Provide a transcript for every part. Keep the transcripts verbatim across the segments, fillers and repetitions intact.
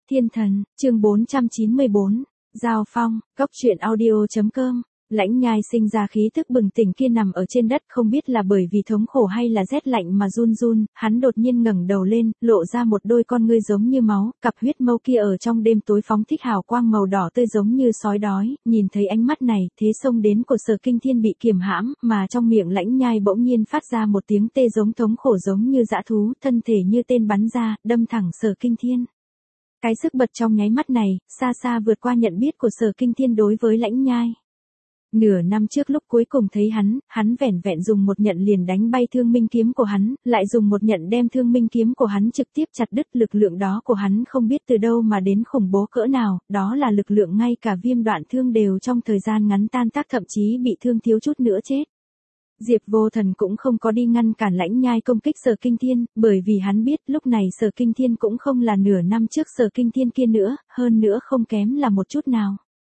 Thiên thần, chương bốn trăm chín mươi bốn, Giao Phong, Cốc truyện audio.com. Lãnh Nhai sinh ra khí thức bừng tỉnh kia nằm ở trên đất, không biết là bởi vì thống khổ hay là rét lạnh mà run run, hắn đột nhiên ngẩng đầu lên, lộ ra một đôi con ngươi giống như máu, cặp huyết mâu kia ở trong đêm tối phóng thích hào quang màu đỏ tươi giống như sói đói, nhìn thấy ánh mắt này, thế xông đến của Sở Kinh Thiên bị kiềm hãm, mà trong miệng Lãnh Nhai bỗng nhiên phát ra một tiếng tê giống thống khổ giống như dã thú, thân thể như tên bắn ra, đâm thẳng Sở Kinh Thiên. Cái sức bật trong nháy mắt này, xa xa vượt qua nhận biết của Sở Kinh Thiên đối với Lãnh Nhai. Nửa năm trước lúc cuối cùng thấy hắn, hắn vẻn vẹn dùng một nhận liền đánh bay thương minh kiếm của hắn, lại dùng một nhận đem thương minh kiếm của hắn trực tiếp chặt đứt. Lực lượng đó của hắn không biết từ đâu mà đến khủng bố cỡ nào, đó là lực lượng ngay cả viêm đoạn thương đều trong thời gian ngắn tan tác, thậm chí bị thương thiếu chút nữa chết. Diệp Vô Thần cũng không có đi ngăn cản Lãnh Nhai công kích Sở Kinh Thiên, bởi vì hắn biết lúc này Sở Kinh Thiên cũng không là nửa năm trước Sở Kinh Thiên kia nữa, hơn nữa không kém là một chút nào.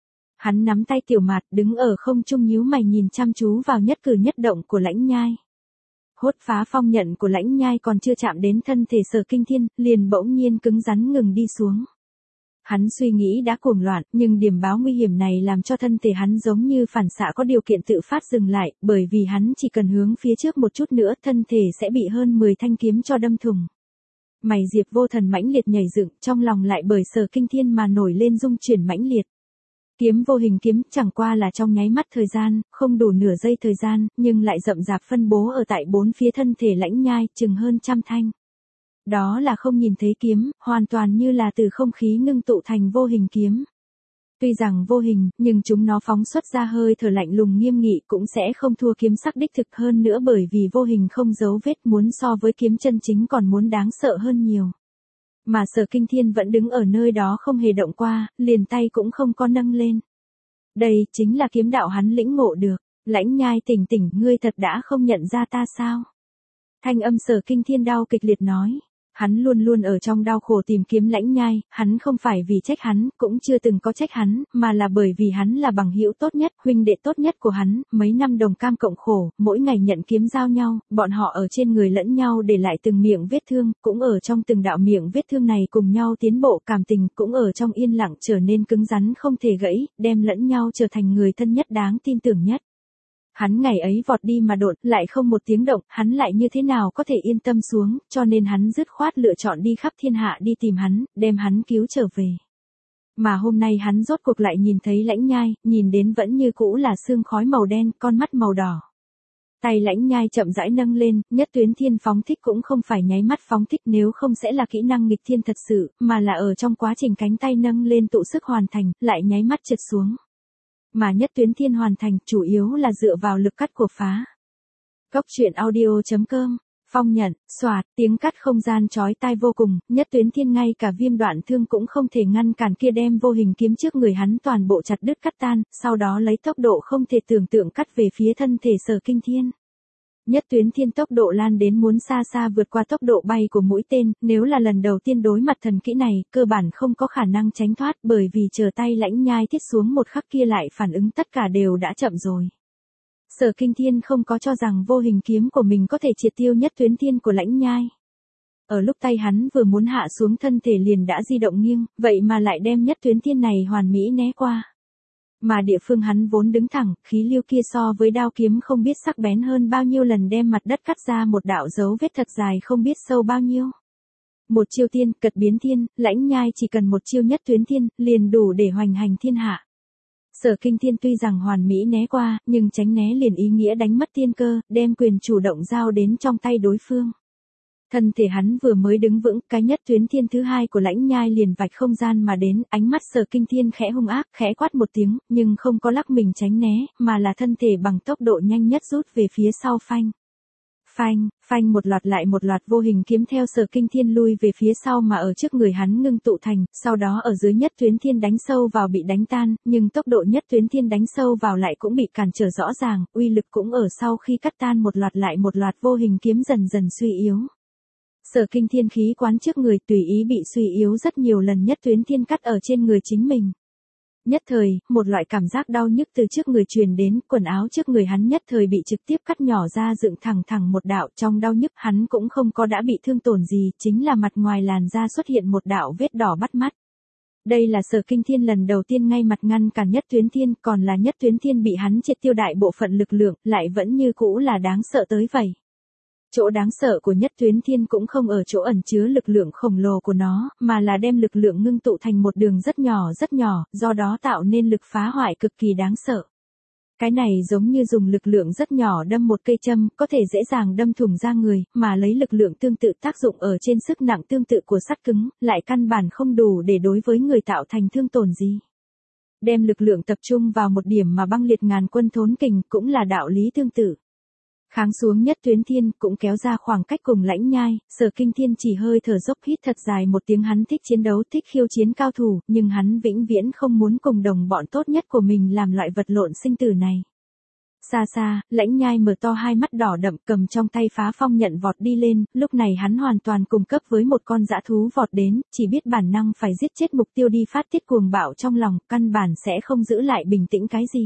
Hắn nắm tay Tiểu Mạt đứng ở không trung nhíu mày nhìn chăm chú vào nhất cử nhất động của Lãnh Nhai. Hốt phá phong nhận của Lãnh Nhai còn chưa chạm đến thân thể Sở Kinh Thiên, liền bỗng nhiên cứng rắn ngừng đi xuống. Hắn suy nghĩ đã cuồng loạn, nhưng điểm báo nguy hiểm này làm cho thân thể hắn giống như phản xạ có điều kiện tự phát dừng lại, bởi vì hắn chỉ cần hướng phía trước một chút nữa, thân thể sẽ bị hơn mười thanh kiếm cho đâm thủng. Mày Diệp Vô Thần mãnh liệt nhảy dựng, trong lòng lại bởi Sở Kinh Thiên mà nổi lên rung chuyển mãnh liệt. Kiếm vô hình kiếm chẳng qua là trong nháy mắt thời gian, không đủ nửa giây thời gian, nhưng lại rậm rạp phân bố ở tại bốn phía thân thể Lãnh Nhai, chừng hơn trăm thanh. Đó là không nhìn thấy kiếm, hoàn toàn như là từ không khí ngưng tụ thành vô hình kiếm. Tuy rằng vô hình, nhưng chúng nó phóng xuất ra hơi thở lạnh lùng nghiêm nghị cũng sẽ không thua kiếm sắc đích thực, hơn nữa bởi vì vô hình không dấu vết, muốn so với kiếm chân chính còn muốn đáng sợ hơn nhiều. Mà Sở Kinh Thiên vẫn đứng ở nơi đó không hề động qua, liền tay cũng không có nâng lên. Đây chính là kiếm đạo hắn lĩnh ngộ được. Lãnh Nhai tỉnh tỉnh, ngươi thật đã không nhận ra ta sao? Thanh âm Sở Kinh Thiên đau kịch liệt nói. Hắn luôn luôn ở trong đau khổ tìm kiếm Lãnh Nhai, hắn không phải vì trách hắn, cũng chưa từng có trách hắn, mà là bởi vì hắn là bằng hữu tốt nhất, huynh đệ tốt nhất của hắn, mấy năm đồng cam cộng khổ, mỗi ngày nhận kiếm giao nhau, bọn họ ở trên người lẫn nhau để lại từng miệng vết thương, cũng ở trong từng đạo miệng vết thương này cùng nhau tiến bộ, cảm tình cũng ở trong yên lặng trở nên cứng rắn không thể gãy, đem lẫn nhau trở thành người thân nhất đáng tin tưởng nhất. Hắn ngày ấy vọt đi mà đột, lại không một tiếng động, hắn lại như thế nào có thể yên tâm xuống, cho nên hắn dứt khoát lựa chọn đi khắp thiên hạ đi tìm hắn, đem hắn cứu trở về. Mà hôm nay hắn rốt cuộc lại nhìn thấy Lãnh Nhai, nhìn đến vẫn như cũ là sương khói màu đen, con mắt màu đỏ. Tay Lãnh Nhai chậm rãi nâng lên, nhất tuyến thiên phóng thích cũng không phải nháy mắt phóng thích, nếu không sẽ là kỹ năng nghịch thiên thật sự, mà là ở trong quá trình cánh tay nâng lên tụ sức hoàn thành, lại nháy mắt trượt xuống. Mà nhất tuyến thiên hoàn thành, chủ yếu là dựa vào lực cắt của phá. Cốc truyện audio.com, phong nhận, xoạt, tiếng cắt không gian chói tai vô cùng, nhất tuyến thiên ngay cả viêm đoạn thương cũng không thể ngăn cản kia đem vô hình kiếm trước người hắn toàn bộ chặt đứt cắt tan, sau đó lấy tốc độ không thể tưởng tượng cắt về phía thân thể Sở Kinh Thiên. Nhất tuyến thiên tốc độ lan đến muốn xa xa vượt qua tốc độ bay của mũi tên, nếu là lần đầu tiên đối mặt thần kỹ này, cơ bản không có khả năng tránh thoát, bởi vì chờ tay Lãnh Nhai thiết xuống một khắc kia lại phản ứng tất cả đều đã chậm rồi. Sở Kinh Thiên không có cho rằng vô hình kiếm của mình có thể triệt tiêu nhất tuyến thiên của Lãnh Nhai. Ở lúc tay hắn vừa muốn hạ xuống thân thể liền đã di động nghiêng, vậy mà lại đem nhất tuyến thiên này hoàn mỹ né qua. Mà địa phương hắn vốn đứng thẳng, khí lưu kia so với đao kiếm không biết sắc bén hơn bao nhiêu lần, đem mặt đất cắt ra một đạo dấu vết thật dài không biết sâu bao nhiêu. Một chiêu tiên, cật biến thiên, Lãnh Nhai chỉ cần một chiêu nhất tuyến thiên, liền đủ để hoành hành thiên hạ. Sở Kinh Thiên tuy rằng hoàn mỹ né qua, nhưng tránh né liền ý nghĩa đánh mất tiên cơ, đem quyền chủ động giao đến trong tay đối phương. Thân thể hắn vừa mới đứng vững, cái nhất tuyến thiên thứ hai của Lãnh Nhai liền vạch không gian mà đến, ánh mắt Sở Kinh Thiên khẽ hung ác, khẽ quát một tiếng, nhưng không có lắc mình tránh né, mà là thân thể bằng tốc độ nhanh nhất rút về phía sau phanh. Phanh, phanh một loạt lại một loạt vô hình kiếm theo Sở Kinh Thiên lui về phía sau mà ở trước người hắn ngưng tụ thành, sau đó ở dưới nhất tuyến thiên đánh sâu vào bị đánh tan, nhưng tốc độ nhất tuyến thiên đánh sâu vào lại cũng bị cản trở rõ ràng, uy lực cũng ở sau khi cắt tan một loạt lại một loạt vô hình kiếm dần dần suy yếu. Sở Kinh Thiên khí quán trước người tùy ý bị suy yếu rất nhiều lần, nhất tuyến thiên cắt ở trên người chính mình. Nhất thời, một loại cảm giác đau nhức từ trước người truyền đến, quần áo trước người hắn nhất thời bị trực tiếp cắt nhỏ ra dựng thẳng thẳng một đạo, trong đau nhức hắn cũng không có đã bị thương tổn gì, chính là mặt ngoài làn da xuất hiện một đạo vết đỏ bắt mắt. Đây là Sở Kinh Thiên lần đầu tiên ngay mặt ngăn cản Nhất Tuyến Thiên, còn là Nhất Tuyến Thiên bị hắn triệt tiêu đại bộ phận lực lượng, lại vẫn như cũ là đáng sợ tới vậy. Chỗ đáng sợ của Nhất Tuyến Thiên cũng không ở chỗ ẩn chứa lực lượng khổng lồ của nó, mà là đem lực lượng ngưng tụ thành một đường rất nhỏ rất nhỏ, do đó tạo nên lực phá hoại cực kỳ đáng sợ. Cái này giống như dùng lực lượng rất nhỏ đâm một cây châm, có thể dễ dàng đâm thủng da người, mà lấy lực lượng tương tự tác dụng ở trên sức nặng tương tự của sắt cứng, lại căn bản không đủ để đối với người tạo thành thương tổn gì. Đem lực lượng tập trung vào một điểm mà băng liệt ngàn quân thốn kình cũng là đạo lý tương tự. Kháng xuống Nhất Tuyến Thiên cũng kéo ra khoảng cách cùng Lãnh Nhai, Sở Kinh Thiên chỉ hơi thở dốc hít thật dài một tiếng, hắn thích chiến đấu, thích khiêu chiến cao thủ, nhưng hắn vĩnh viễn không muốn cùng đồng bọn tốt nhất của mình làm loại vật lộn sinh tử này. Xa xa, Lãnh Nhai mở to hai mắt đỏ đậm, cầm trong tay phá phong nhận vọt đi lên, lúc này hắn hoàn toàn cùng cấp với một con dã thú vọt đến, chỉ biết bản năng phải giết chết mục tiêu đi phát tiết cuồng bạo trong lòng, căn bản sẽ không giữ lại bình tĩnh cái gì.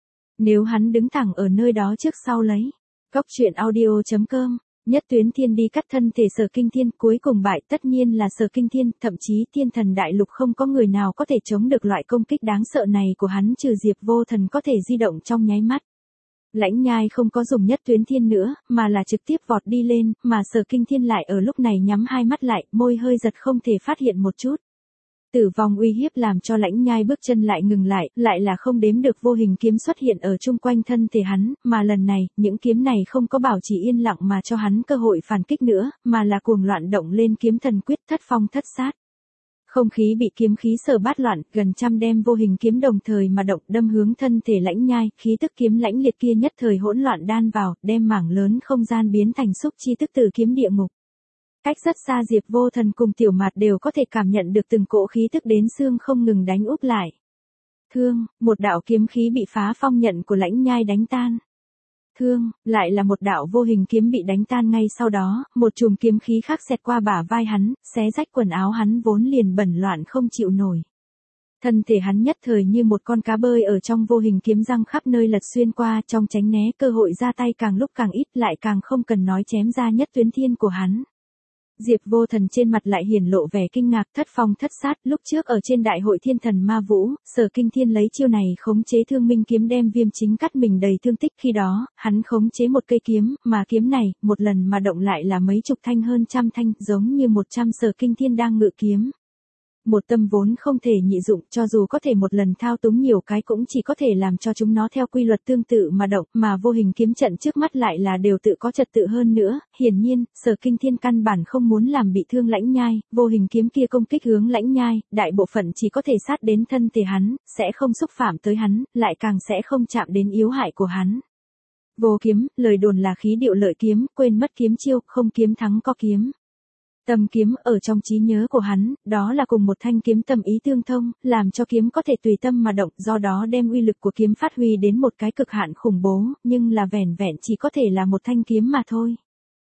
Nếu hắn đứng thẳng ở nơi đó trước sau lấy. Góc truyện audio chấm com, Nhất Tuyến Thiên đi cắt thân thể Sở Kinh Thiên, cuối cùng bại tất nhiên là Sở Kinh Thiên, thậm chí Thiên Thần Đại Lục không có người nào có thể chống được loại công kích đáng sợ này của hắn trừ Diệp Vô Thần có thể di động trong nháy mắt. Lãnh Nhai không có dùng Nhất Tuyến Thiên nữa, mà là trực tiếp vọt đi lên, mà Sở Kinh Thiên lại ở lúc này nhắm hai mắt lại, môi hơi giật không thể phát hiện một chút. Tử vong uy hiếp làm cho Lãnh Nhai bước chân lại ngừng lại, lại là không đếm được vô hình kiếm xuất hiện ở chung quanh thân thể hắn, mà lần này, những kiếm này không có bảo trì yên lặng mà cho hắn cơ hội phản kích nữa, mà là cuồng loạn động lên kiếm thần quyết thất phong thất sát. Không khí bị kiếm khí sở bát loạn, gần trăm đem vô hình kiếm đồng thời mà động đâm hướng thân thể Lãnh Nhai, khí tức kiếm lãnh liệt kia nhất thời hỗn loạn đan vào, đem mảng lớn không gian biến thành xúc chi tức từ kiếm địa ngục. Cách rất xa Diệp Vô Thần cùng Tiểu Mạt đều có thể cảm nhận được từng cỗ khí tức đến xương không ngừng đánh úp lại. Thương, một đạo kiếm khí bị phá phong nhận của Lãnh Nhai đánh tan. Thương, lại là một đạo vô hình kiếm bị đánh tan ngay sau đó, một chùm kiếm khí khác xẹt qua bả vai hắn, xé rách quần áo hắn vốn liền bẩn loạn không chịu nổi. Thân thể hắn nhất thời như một con cá bơi ở trong vô hình kiếm răng khắp nơi lật xuyên qua, trong tránh né cơ hội ra tay càng lúc càng ít, lại càng không cần nói chém ra Nhất Tuyến Thiên của hắn. Diệp Vô Thần trên mặt lại hiển lộ vẻ kinh ngạc, thất phong thất sát, lúc trước ở trên đại hội Thiên Thần Ma Vũ, Sở Kinh Thiên lấy chiêu này khống chế Thương Minh kiếm đem Viêm Chính cắt mình đầy thương tích, khi đó, hắn khống chế một cây kiếm, mà kiếm này, một lần mà động lại là mấy chục thanh hơn trăm thanh, giống như một trăm Sở Kinh Thiên đang ngự kiếm. Một tâm vốn không thể nhị dụng, cho dù có thể một lần thao túng nhiều cái cũng chỉ có thể làm cho chúng nó theo quy luật tương tự mà động, mà vô hình kiếm trận trước mắt lại là đều tự có trật tự hơn nữa, hiển nhiên, Sở Kinh Thiên căn bản không muốn làm bị thương Lãnh Nhai, vô hình kiếm kia công kích hướng Lãnh Nhai, đại bộ phận chỉ có thể sát đến thân thể hắn, sẽ không xúc phạm tới hắn, lại càng sẽ không chạm đến yếu hại của hắn. Vô kiếm, lời đồn là khí điệu lợi kiếm, quên mất kiếm chiêu, không kiếm thắng có kiếm. Tâm kiếm ở trong trí nhớ của hắn, đó là cùng một thanh kiếm tâm ý tương thông, làm cho kiếm có thể tùy tâm mà động, do đó đem uy lực của kiếm phát huy đến một cái cực hạn khủng bố, nhưng là vẻn vẹn chỉ có thể là một thanh kiếm mà thôi.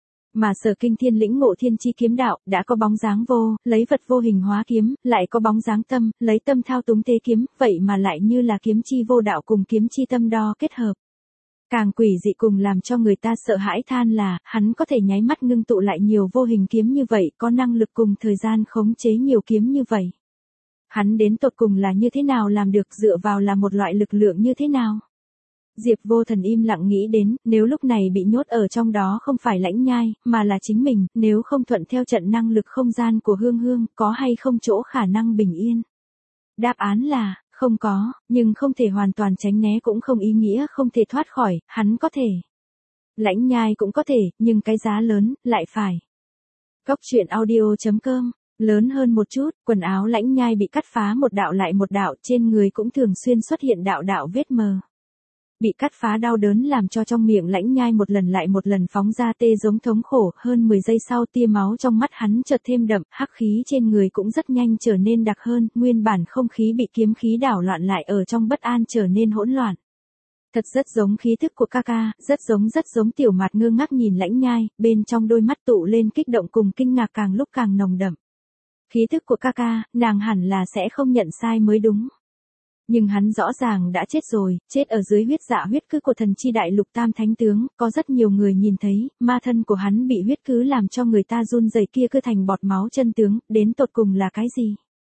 Mà Sở Kinh Thiên lĩnh ngộ thiên chi kiếm đạo, đã có bóng dáng vô, lấy vật vô hình hóa kiếm, lại có bóng dáng tâm, lấy tâm thao túng tế kiếm, vậy mà lại như là kiếm chi vô đạo cùng kiếm chi tâm đo kết hợp. Càng quỷ dị cùng làm cho người ta sợ hãi than là, hắn có thể nháy mắt ngưng tụ lại nhiều vô hình kiếm như vậy, có năng lực cùng thời gian khống chế nhiều kiếm như vậy. Hắn đến tột cùng là như thế nào làm được, dựa vào là một loại lực lượng như thế nào? Diệp Vô Thần im lặng nghĩ đến, nếu lúc này bị nhốt ở trong đó không phải Lãnh Nhai, mà là chính mình, nếu không thuận theo trận năng lực không gian của Hương Hương, có hay không chỗ khả năng bình yên? Đáp án là, không có, nhưng không thể hoàn toàn tránh né cũng không ý nghĩa không thể thoát khỏi, hắn có thể. Lãnh Nhai cũng có thể, nhưng cái giá lớn, lại phải. Góc truyện audio chấm com, lớn hơn một chút, quần áo Lãnh Nhai bị cắt phá một đạo lại một đạo, trên người cũng thường xuyên xuất hiện đạo đạo vết mờ. Bị cắt phá đau đớn làm cho trong miệng Lãnh Nhai một lần lại một lần phóng ra tê giống thống khổ, hơn mười giây sau tia máu trong mắt hắn chợt thêm đậm, hắc khí trên người cũng rất nhanh trở nên đặc hơn, nguyên bản không khí bị kiếm khí đảo loạn lại ở trong bất an trở nên hỗn loạn. Thật rất giống khí thức của ca ca, rất giống rất giống Tiểu Mạt ngơ ngác nhìn Lãnh Nhai, bên trong đôi mắt tụ lên kích động cùng kinh ngạc càng lúc càng nồng đậm. Khí thức của ca ca, nàng hẳn là sẽ không nhận sai mới đúng. Nhưng hắn rõ ràng đã chết rồi, chết ở dưới huyết dạ huyết cứ của thần chi đại lục tam thánh tướng, có rất nhiều người nhìn thấy, ma thân của hắn bị huyết cứ làm cho người ta run rẩy kia cứ thành bọt máu chân tướng, đến tột cùng là cái gì?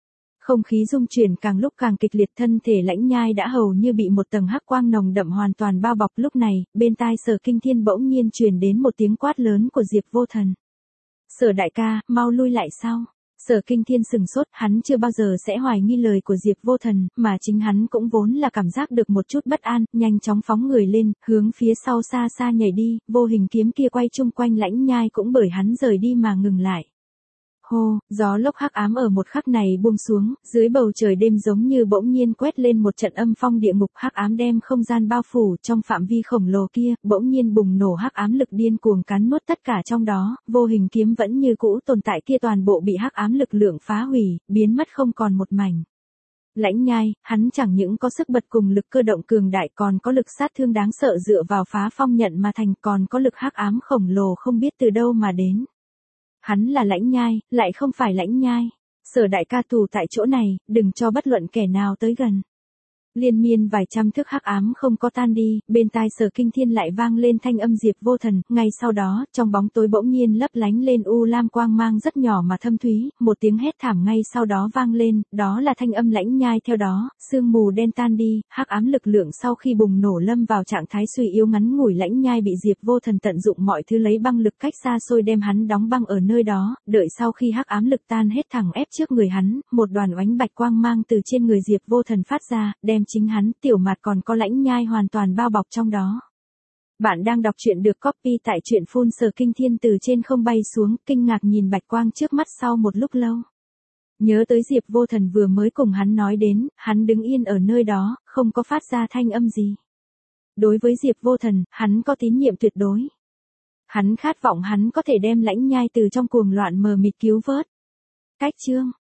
Không khí rung chuyển càng lúc càng kịch liệt, thân thể Lãnh Nhai đã hầu như bị một tầng hắc quang nồng đậm hoàn toàn bao bọc. Lúc này, bên tai Sở Kinh Thiên bỗng nhiên truyền đến một tiếng quát lớn của Diệp Vô Thần. Sở đại ca, mau lui lại sau. Sở Kinh Thiên sừng sốt, hắn chưa bao giờ sẽ hoài nghi lời của Diệp Vô Thần, mà chính hắn cũng vốn là cảm giác được một chút bất an, nhanh chóng phóng người lên, hướng phía sau xa xa nhảy đi, vô hình kiếm kia quay chung quanh Lãnh Nhai cũng bởi hắn rời đi mà ngừng lại. Hô, gió lốc hắc ám ở một khắc này buông xuống, dưới bầu trời đêm giống như bỗng nhiên quét lên một trận âm phong địa ngục, hắc ám đem không gian bao phủ, trong phạm vi khổng lồ kia, bỗng nhiên bùng nổ hắc ám lực điên cuồng cắn nuốt tất cả trong đó, vô hình kiếm vẫn như cũ tồn tại kia toàn bộ bị hắc ám lực lượng phá hủy, biến mất không còn một mảnh. Lãnh Nhai, hắn chẳng những có sức bật cùng lực cơ động cường đại, còn có lực sát thương đáng sợ dựa vào phá phong nhận mà thành, còn có lực hắc ám khổng lồ không biết từ đâu mà đến. Hắn là Lãnh Nhai, lại không phải Lãnh Nhai. Sở đại ca tù tại chỗ này, đừng cho bất luận kẻ nào tới gần. Liên miên vài trăm thước hắc ám không có tan đi, bên tai Sở Kinh Thiên lại vang lên thanh âm Diệp Vô Thần, ngay sau đó, trong bóng tối bỗng nhiên lấp lánh lên u lam quang mang rất nhỏ mà thâm thúy, một tiếng hét thảm ngay sau đó vang lên, đó là thanh âm Lãnh Nhai. Theo đó, sương mù đen tan đi, hắc ám lực lượng sau khi bùng nổ lâm vào trạng thái suy yếu ngắn ngủi. Lãnh Nhai bị Diệp Vô Thần tận dụng mọi thứ lấy băng lực cách xa xôi đem hắn đóng băng ở nơi đó, đợi sau khi hắc ám lực tan hết thẳng ép trước người hắn, một đoàn oánh bạch quang mang từ trên người Diệp Vô Thần phát ra, đem chính hắn, Tiểu Mạt còn có Lãnh Nhai hoàn toàn bao bọc trong đó. Bạn đang đọc truyện được copy tại truyện phun. Sở Kinh Thiên từ trên không bay xuống, kinh ngạc nhìn bạch quang trước mắt sau một lúc lâu. Nhớ tới Diệp Vô Thần vừa mới cùng hắn nói đến, hắn đứng yên ở nơi đó, không có phát ra thanh âm gì. Đối với Diệp Vô Thần, hắn có tín nhiệm tuyệt đối. Hắn khát vọng hắn có thể đem Lãnh Nhai từ trong cuồng loạn mờ mịt cứu vớt. Cách chương